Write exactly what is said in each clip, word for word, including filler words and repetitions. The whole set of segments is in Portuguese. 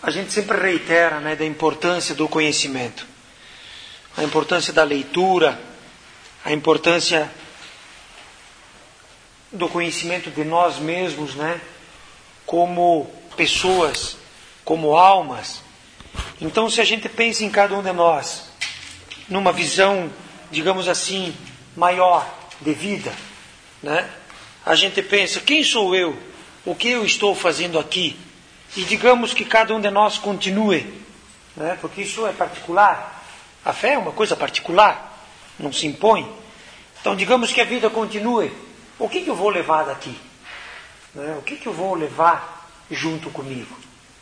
a gente sempre reitera, né, da importância do conhecimento, a importância da leitura, a importância do conhecimento de nós mesmos, né, como pessoas, como almas. Então, se a gente pensa em cada um de nós, numa visão, digamos assim, maior de vida, né, a gente pensa, quem sou eu? O que eu estou fazendo aqui? E digamos que cada um de nós continue, né? Porque isso é particular. A fé é uma coisa particular, não se impõe. Então, digamos que a vida continue. O que, que eu vou levar daqui? Né? O que, que eu vou levar junto comigo?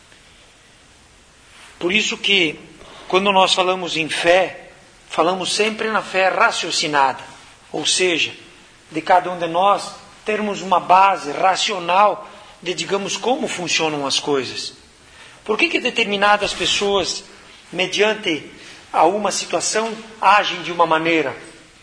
Por isso que, quando nós falamos em fé, falamos sempre na fé raciocinada. Ou seja, de cada um de nós termos uma base racional de, digamos, como funcionam as coisas. Por que que determinadas pessoas, mediante a uma situação, agem de uma maneira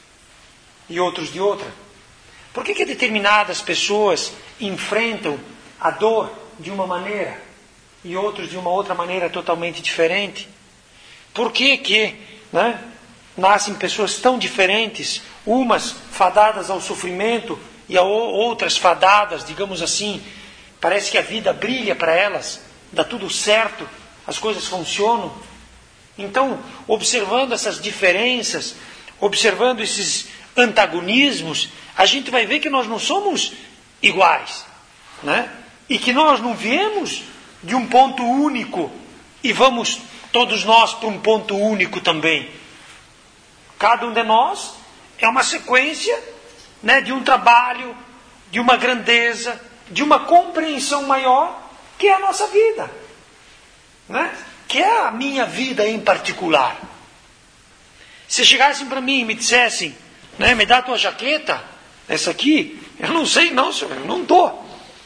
e outros de outra? Por que que determinadas pessoas enfrentam a dor de uma maneira e outros de uma outra maneira totalmente diferente? Por que que, né, nascem pessoas tão diferentes, umas fadadas ao sofrimento e a outras fadadas, digamos assim, parece que a vida brilha para elas, dá tudo certo, as coisas funcionam. Então, observando essas diferenças, observando esses antagonismos, a gente vai ver que nós não somos iguais, né? E que nós não viemos de um ponto único e vamos todos nós para um ponto único também. Cada um de nós é uma sequência, né, de um trabalho, de uma grandeza, de uma compreensão maior, que é a nossa vida, né? Que é a minha vida em particular. Se chegassem para mim e me dissessem, né, me dá a tua jaqueta, essa aqui, eu não sei não, senhor, eu não dou.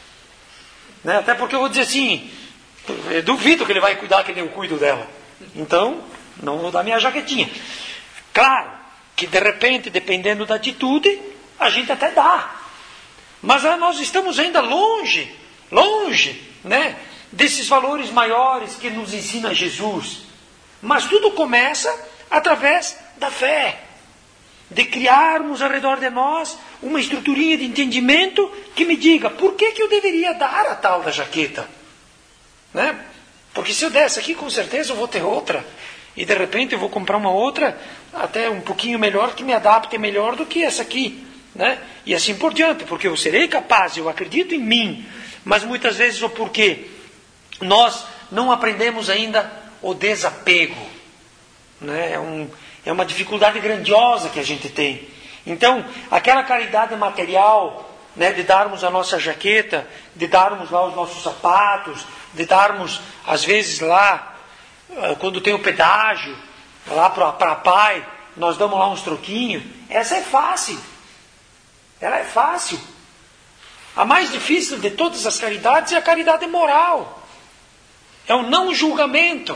Né? Até porque eu vou dizer assim, eu duvido que ele vai cuidar que nem eu cuido dela. Então, não vou dar minha jaquetinha. Claro que de repente, dependendo da atitude, a gente até dá. Mas nós estamos ainda longe, longe, né, desses valores maiores que nos ensina Jesus. Mas tudo começa através da fé. De criarmos ao redor de nós uma estruturinha de entendimento que me diga por que, que eu deveria dar a tal da jaqueta. Né? Porque se eu der essa aqui, com certeza eu vou ter outra. E de repente eu vou comprar uma outra, até um pouquinho melhor, que me adapte melhor do que essa aqui. Né? E assim por diante, porque eu serei capaz, eu acredito em mim. Mas muitas vezes o porquê? Nós não aprendemos ainda o desapego. Né? É, um, é uma dificuldade grandiosa que a gente tem. Então, aquela caridade material, né, de darmos a nossa jaqueta, de darmos lá os nossos sapatos, de darmos, às vezes lá, quando tem o pedágio, lá para a pai, nós damos lá uns troquinhos. Essa é fácil. Ela é fácil. A mais difícil de todas as caridades é a caridade moral. É o não julgamento.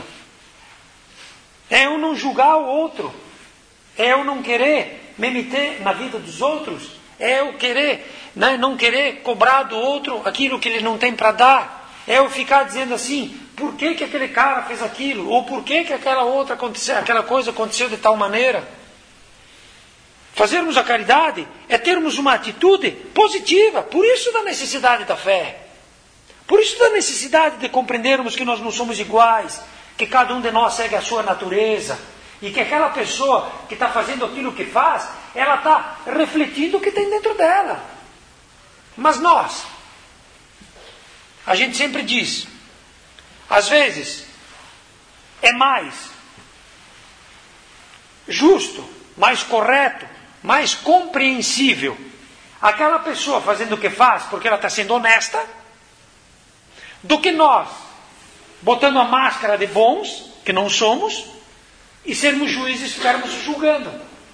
É eu não julgar o outro. É eu não querer me meter na vida dos outros. É eu querer, né, não querer cobrar do outro aquilo que ele não tem para dar. É eu ficar dizendo assim, por que que aquele cara fez aquilo? Ou por que que aquela outra aconteceu, aquela coisa aconteceu de tal maneira? Fazermos a caridade é termos uma atitude positiva. Por isso da necessidade da fé. Por isso da necessidade de compreendermos que nós não somos iguais, que cada um de nós segue a sua natureza, e que aquela pessoa que está fazendo aquilo que faz, ela está refletindo o que tem dentro dela. Mas nós, a gente sempre diz, às vezes, é mais justo, mais correto, mais compreensível aquela pessoa fazendo o que faz porque ela está sendo honesta, do que nós botando a máscara de bons, que não somos, e sermos juízes e ficarmos julgando.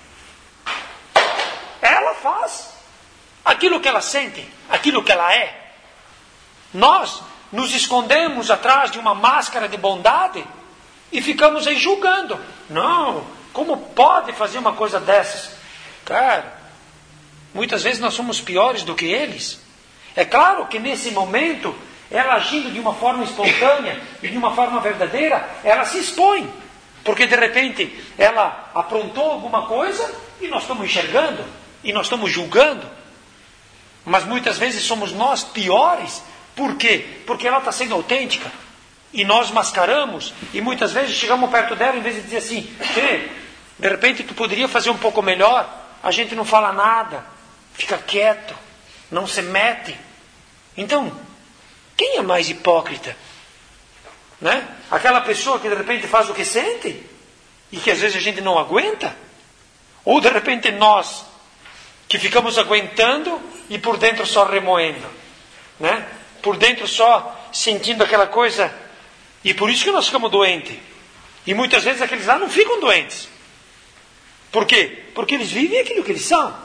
Ela faz aquilo que ela sente, aquilo que ela é. Nós nos escondemos atrás de uma máscara de bondade e ficamos aí julgando. Não, como pode fazer uma coisa dessas? Cara, muitas vezes nós somos piores do que eles. É claro que nesse momento ela agindo de uma forma espontânea e de uma forma verdadeira, ela se expõe. Porque de repente ela aprontou alguma coisa e nós estamos enxergando, e nós estamos julgando. Mas muitas vezes somos nós piores. Por quê? Porque ela está sendo autêntica. E nós mascaramos, e muitas vezes chegamos perto dela, em vez de dizer assim, Tê, de repente tu poderia fazer um pouco melhor, a gente não fala nada, fica quieto, não se mete. Então, quem é mais hipócrita? Né? Aquela pessoa que de repente faz o que sente, e que às vezes a gente não aguenta? Ou de repente nós, que ficamos aguentando, e por dentro só remoendo, né? Por dentro só sentindo aquela coisa. E por isso que nós ficamos doentes. E muitas vezes aqueles lá não ficam doentes. Por quê? Porque eles vivem aquilo que eles são.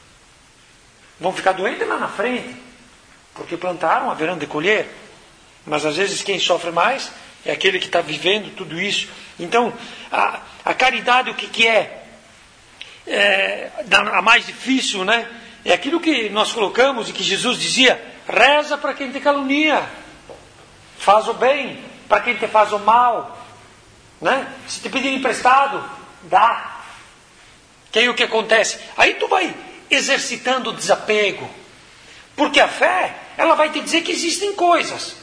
Vão ficar doentes lá na frente. Porque plantaram, haverão de colher. Mas às vezes quem sofre mais é aquele que está vivendo tudo isso. Então, a, a caridade o que, que é? é? A mais difícil, né? É aquilo que nós colocamos e que Jesus dizia, reza para quem te calunia. Faz o bem para quem te faz o mal, né? Se te pedir emprestado, dá. Que aí o que acontece? Aí tu vai exercitando o desapego, porque a fé, ela vai te dizer que existem coisas.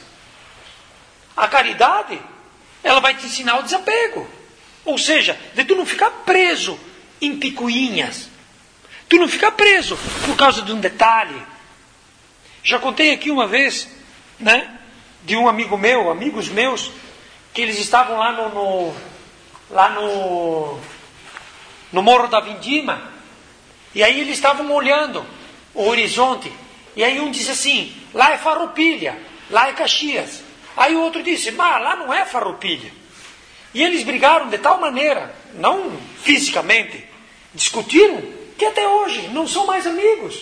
A caridade, ela vai te ensinar o desapego, ou seja, de tu não ficar preso em picuinhas, tu não ficar preso por causa de um detalhe. Já contei aqui uma vez, né? De um amigo meu, amigos meus, que eles estavam lá no, no, lá no, no Morro da Vindima, e aí eles estavam olhando o horizonte, e aí um disse assim, lá é Farroupilha, lá é Caxias. Aí o outro disse, mas lá não é Farroupilha. E eles brigaram de tal maneira, não fisicamente, discutiram, que até hoje não são mais amigos,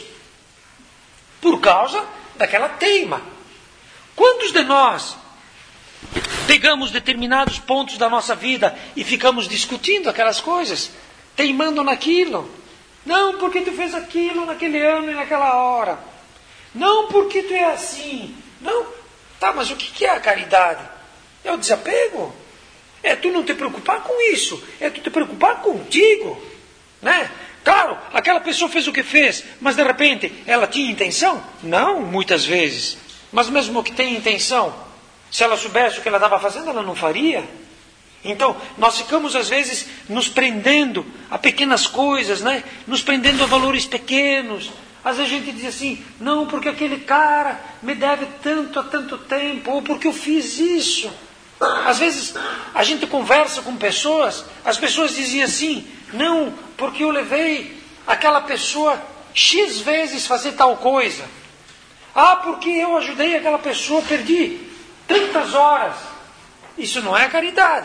por causa daquela teima. Quantos de nós pegamos determinados pontos da nossa vida e ficamos discutindo aquelas coisas, teimando naquilo? Não, porque tu fez aquilo naquele ano e naquela hora. Não, porque tu é assim. Não, tá, mas o que é a caridade? É o desapego. É tu não te preocupar com isso. É tu te preocupar contigo, né? Claro, aquela pessoa fez o que fez, mas de repente ela tinha intenção? Não, muitas vezes. Mas mesmo que tenha intenção, se ela soubesse o que ela estava fazendo, ela não faria. Então, nós ficamos às vezes nos prendendo a pequenas coisas, né? Nos prendendo a valores pequenos. Às vezes a gente diz assim, não, porque aquele cara me deve tanto há tanto tempo, ou porque eu fiz isso. Às vezes a gente conversa com pessoas, as pessoas diziam assim, não, porque eu levei aquela pessoa X vezes fazer tal coisa. Ah, porque eu ajudei aquela pessoa, perdi tantas horas. Isso não é caridade.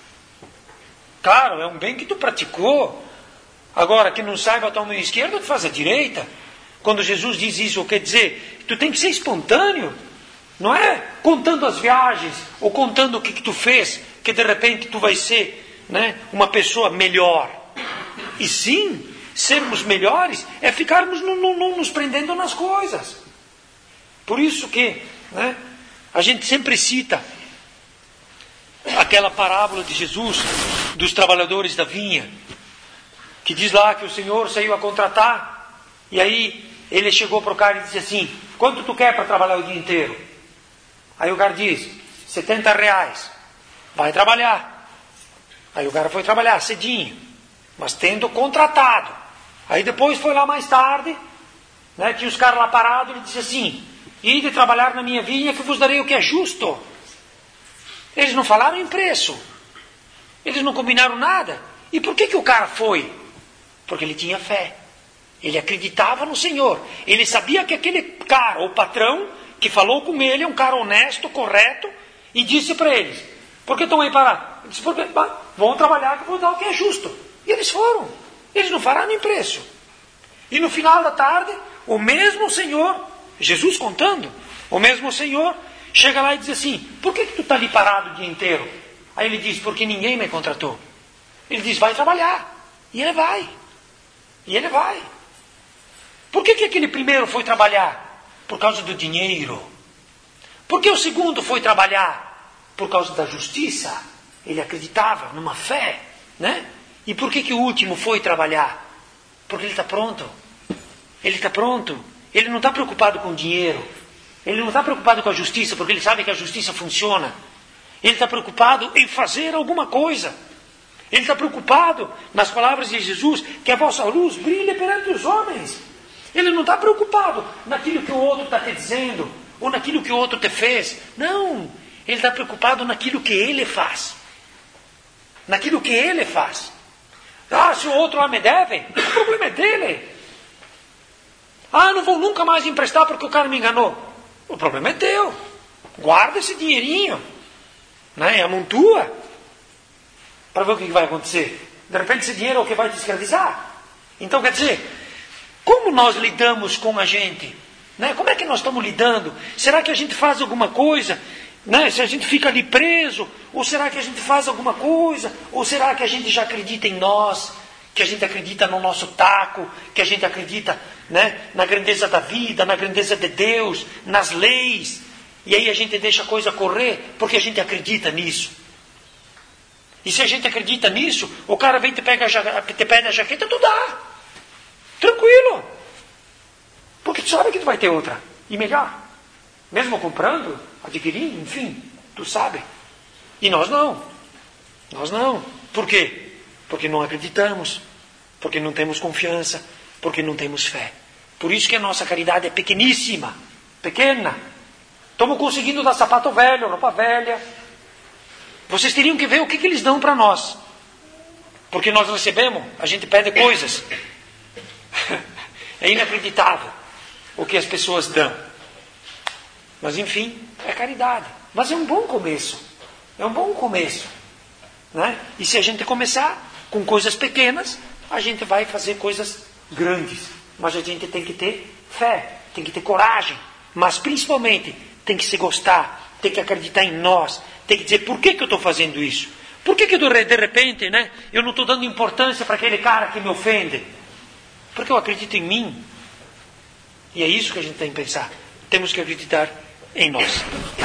Claro, é um bem que tu praticou. Agora, que não saiba a tua mão esquerda, tu faz a direita. Quando Jesus diz isso, quer dizer, tu tem que ser espontâneo. Não é contando as viagens, ou contando o que, que tu fez, que de repente tu vai ser, né, uma pessoa melhor. E sim, sermos melhores é ficarmos no, no, no, nos prendendo nas coisas. Por isso que, né, a gente sempre cita aquela parábola de Jesus dos trabalhadores da vinha, que diz lá que o Senhor saiu a contratar, e aí ele chegou para o cara e disse assim, quanto tu quer para trabalhar o dia inteiro? Aí o cara diz, setenta reais, vai trabalhar. Aí o cara foi trabalhar cedinho, mas tendo contratado. Aí depois foi lá mais tarde, né, tinha os caras lá parados, ele disse assim, ide trabalhar na minha vinha que vos darei o que é justo. Eles não falaram em preço. Eles não combinaram nada. E por que que o cara foi? Porque ele tinha fé. Ele acreditava no Senhor. Ele sabia que aquele cara, o patrão, que falou com ele, é um cara honesto, correto, e disse para eles, por que estão aí parados? Ele disse, porque vão trabalhar que eu vou dar o que é justo. E eles foram. Eles não falaram em preço. E no final da tarde, o mesmo Senhor, Jesus contando, o mesmo Senhor chega lá e diz assim, por que, que tu está ali parado o dia inteiro? Aí ele diz, porque ninguém me contratou. Ele diz, vai trabalhar. E ele vai. E ele vai. Por que, que aquele primeiro foi trabalhar? Por causa do dinheiro. Por que o segundo foi trabalhar? Por causa da justiça. Ele acreditava numa fé, né? E por que, que o último foi trabalhar? Porque ele está pronto. Ele está pronto. Ele não está preocupado com o dinheiro. Ele não está preocupado com a justiça, porque ele sabe que a justiça funciona. Ele está preocupado em fazer alguma coisa. Ele está preocupado, nas palavras de Jesus, que a vossa luz brilhe perante os homens. Ele não está preocupado naquilo que o outro está te dizendo, ou naquilo que o outro te fez. Não. Ele está preocupado naquilo que ele faz. Naquilo que ele faz. Ah, se o outro lá me deve, o problema é dele. Ah, não vou nunca mais emprestar porque o cara me enganou. O problema é teu. Guarda esse dinheirinho, né? Amontoa, para ver o que vai acontecer. De repente esse dinheiro é o que vai te escravizar. Então, quer dizer, como nós lidamos com a gente? Né? Como é que nós estamos lidando? Será que a gente faz alguma coisa? Né? Se a gente fica ali preso? Ou será que a gente faz alguma coisa? Ou será que a gente já acredita em nós? Que a gente acredita no nosso taco? Que a gente acredita, né, na grandeza da vida, na grandeza de Deus, nas leis? E aí a gente deixa a coisa correr porque a gente acredita nisso. E se a gente acredita nisso, o cara vem e te, pega a ja- te pede a jaqueta, tu dá. Tranquilo. Porque tu sabe que tu vai ter outra. E melhor. Mesmo comprando, adquirindo, enfim, tu sabe. E nós não. Nós não. Por quê? Porque não acreditamos. Porque não temos confiança. Porque não temos fé. Por isso que a nossa caridade é pequeníssima. Pequena. Estamos conseguindo dar sapato velho, roupa velha. Vocês teriam que ver o que, que eles dão para nós. Porque nós recebemos, a gente pede coisas. É inacreditável o que as pessoas dão. Mas enfim, é caridade. Mas é um bom começo. É um bom começo. Né? E se a gente começar com coisas pequenas, a gente vai fazer coisas grandes. Mas a gente tem que ter fé, tem que ter coragem. Mas principalmente tem que se gostar, tem que acreditar em nós. Tem que dizer, por que, que eu estou fazendo isso? Por que, que de repente, né, eu não estou dando importância para aquele cara que me ofende? Porque eu acredito em mim. E é isso que a gente tem que pensar. Temos que acreditar em nós.